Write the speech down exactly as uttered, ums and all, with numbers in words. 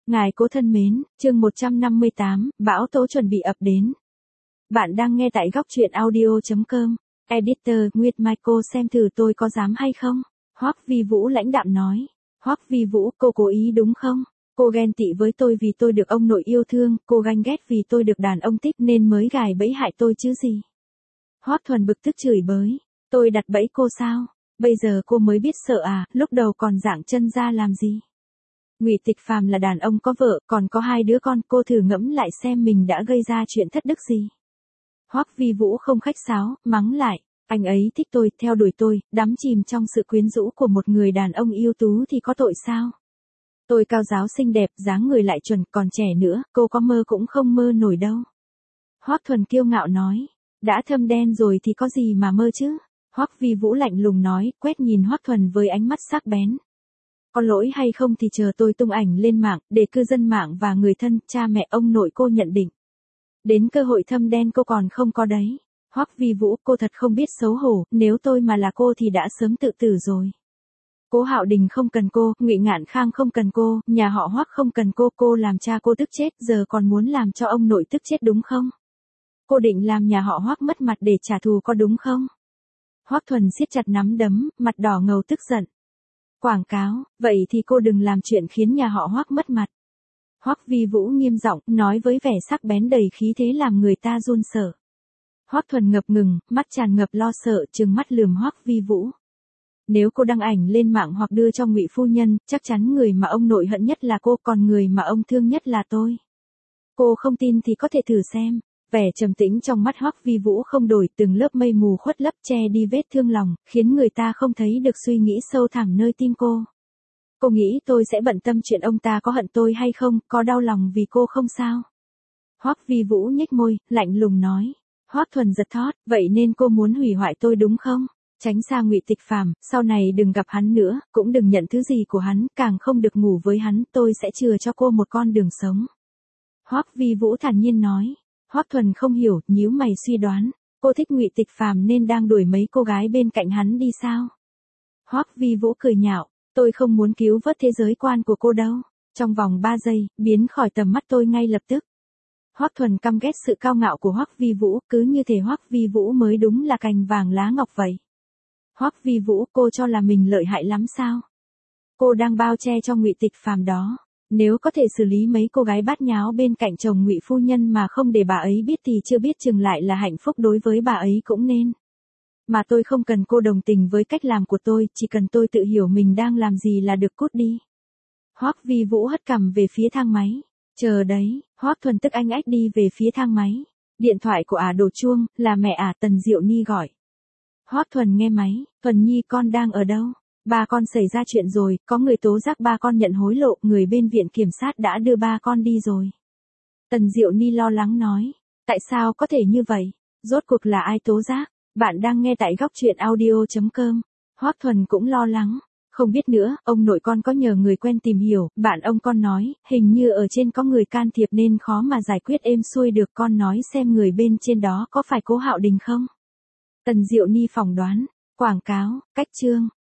Ngài cố thân mến, chương một trăm năm mươi tám, bão tố chuẩn bị ập đến. Bạn đang nghe tại góc truyện audio.com. Editor, Nguyệt Mai, cô xem thử tôi có dám hay không? Hoắc Vi Vũ lãnh đạm nói. Hoắc Vi Vũ, cô cố ý đúng không? Cô ghen tị với tôi vì tôi được ông nội yêu thương, cô ganh ghét vì tôi được đàn ông thích nên mới gài bẫy hại tôi chứ gì? Hoắc Thuần bực tức chửi bới. Tôi đặt bẫy cô sao? Bây giờ cô mới biết sợ à, lúc đầu còn dạng chân ra làm gì? Ngụy Tịch Phàm là đàn ông có vợ, còn có hai đứa con, cô thử ngẫm lại xem mình đã gây ra chuyện thất đức gì. Hoắc Vi Vũ không khách sáo, mắng lại, anh ấy thích tôi, theo đuổi tôi, đắm chìm trong sự quyến rũ của một người đàn ông yêu tú thì có tội sao? Tôi cao giáo xinh đẹp, dáng người lại chuẩn, còn trẻ nữa, cô có mơ cũng không mơ nổi đâu. Hoắc Thuần kiêu ngạo nói, đã thâm đen rồi thì có gì mà mơ chứ? Hoắc Vi Vũ lạnh lùng nói, quét nhìn Hoắc Thuần với ánh mắt sắc bén. Có lỗi hay không thì chờ tôi tung ảnh lên mạng, để cư dân mạng và người thân, cha mẹ ông nội cô nhận định. Đến cơ hội thâm đen cô còn không có đấy. Hoắc Vi Vũ, cô thật không biết xấu hổ, nếu tôi mà là cô thì đã sớm tự tử rồi. Cố Hạo Đình không cần cô, Ngụy Ngạn Khang không cần cô, nhà họ Hoắc không cần cô, cô làm cha cô tức chết, giờ còn muốn làm cho ông nội tức chết đúng không? Cô định làm nhà họ Hoắc mất mặt để trả thù có đúng không? Hoắc Thuần siết chặt nắm đấm, mặt đỏ ngầu tức giận. Quảng cáo, vậy thì cô đừng làm chuyện khiến nhà họ Hoắc mất mặt. Hoắc Vi Vũ nghiêm giọng, nói với vẻ sắc bén đầy khí thế làm người ta run sợ. Hoắc Thuần ngập ngừng, mắt tràn ngập lo sợ, trừng mắt lườm Hoắc Vi Vũ. Nếu cô đăng ảnh lên mạng hoặc đưa cho Ngụy phu nhân, chắc chắn người mà ông nội hận nhất là cô, còn người mà ông thương nhất là tôi. Cô không tin thì có thể thử xem. Vẻ trầm tĩnh trong mắt Hoắc Vi Vũ không đổi, từng lớp mây mù khuất lấp che đi vết thương lòng, khiến người ta không thấy được suy nghĩ sâu thẳm nơi tim cô. Cô nghĩ tôi sẽ bận tâm chuyện ông ta có hận tôi hay không, có đau lòng vì cô không sao? Hoắc Vi Vũ nhếch môi, lạnh lùng nói. Hoắc Thuần giật thót, vậy nên cô muốn hủy hoại tôi đúng không? Tránh xa Ngụy Tịch Phàm, sau này đừng gặp hắn nữa, cũng đừng nhận thứ gì của hắn, càng không được ngủ với hắn, tôi sẽ chừa cho cô một con đường sống. Hoắc Vi Vũ thản nhiên nói. Hoắc Thuần không hiểu, nhíu mày suy đoán, cô thích Ngụy Tịch Phàm nên đang đuổi mấy cô gái bên cạnh hắn đi sao? Hoắc Vi Vũ cười nhạo, tôi không muốn cứu vớt thế giới quan của cô đâu, trong vòng ba giây, biến khỏi tầm mắt tôi ngay lập tức. Hoắc Thuần căm ghét sự cao ngạo của Hoắc Vi Vũ, cứ như thể Hoắc Vi Vũ mới đúng là cành vàng lá ngọc vậy. Hoắc Vi Vũ, cô cho là mình lợi hại lắm sao? Cô đang bao che cho Ngụy Tịch Phàm đó. Nếu có thể xử lý mấy cô gái bát nháo bên cạnh chồng Ngụy phu nhân mà không để bà ấy biết thì chưa biết chừng lại là hạnh phúc đối với bà ấy cũng nên. Mà tôi không cần cô đồng tình với cách làm của tôi, chỉ cần tôi tự hiểu mình đang làm gì là được, cút đi. Hoắc Vi Vũ hất cằm về phía thang máy. Chờ đấy, Hoắc Thuần tức anh ách đi về phía thang máy. Điện thoại của ả đổ chuông, là mẹ ả Tần Diệu Ni gọi. Hoắc Thuần nghe máy, Thuần Nhi con đang ở đâu? Ba con xảy ra chuyện rồi, có người tố giác ba con nhận hối lộ, người bên viện kiểm sát đã đưa ba con đi rồi. Tần Diệu Ni lo lắng nói, tại sao có thể như vậy? Rốt cuộc là ai tố giác? Bạn đang nghe tại góc truyện audio.com. Hoắc Thuần cũng lo lắng, không biết nữa, ông nội con có nhờ người quen tìm hiểu, bạn ông con nói, hình như ở trên có người can thiệp nên khó mà giải quyết êm xuôi được, con nói xem người bên trên đó có phải Cố Hạo Đình không? Tần Diệu Ni phỏng đoán, quảng cáo, cách chương.